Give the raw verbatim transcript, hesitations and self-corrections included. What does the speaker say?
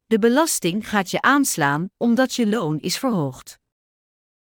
De belasting gaat je aanslaan omdat je loon is verhoogd.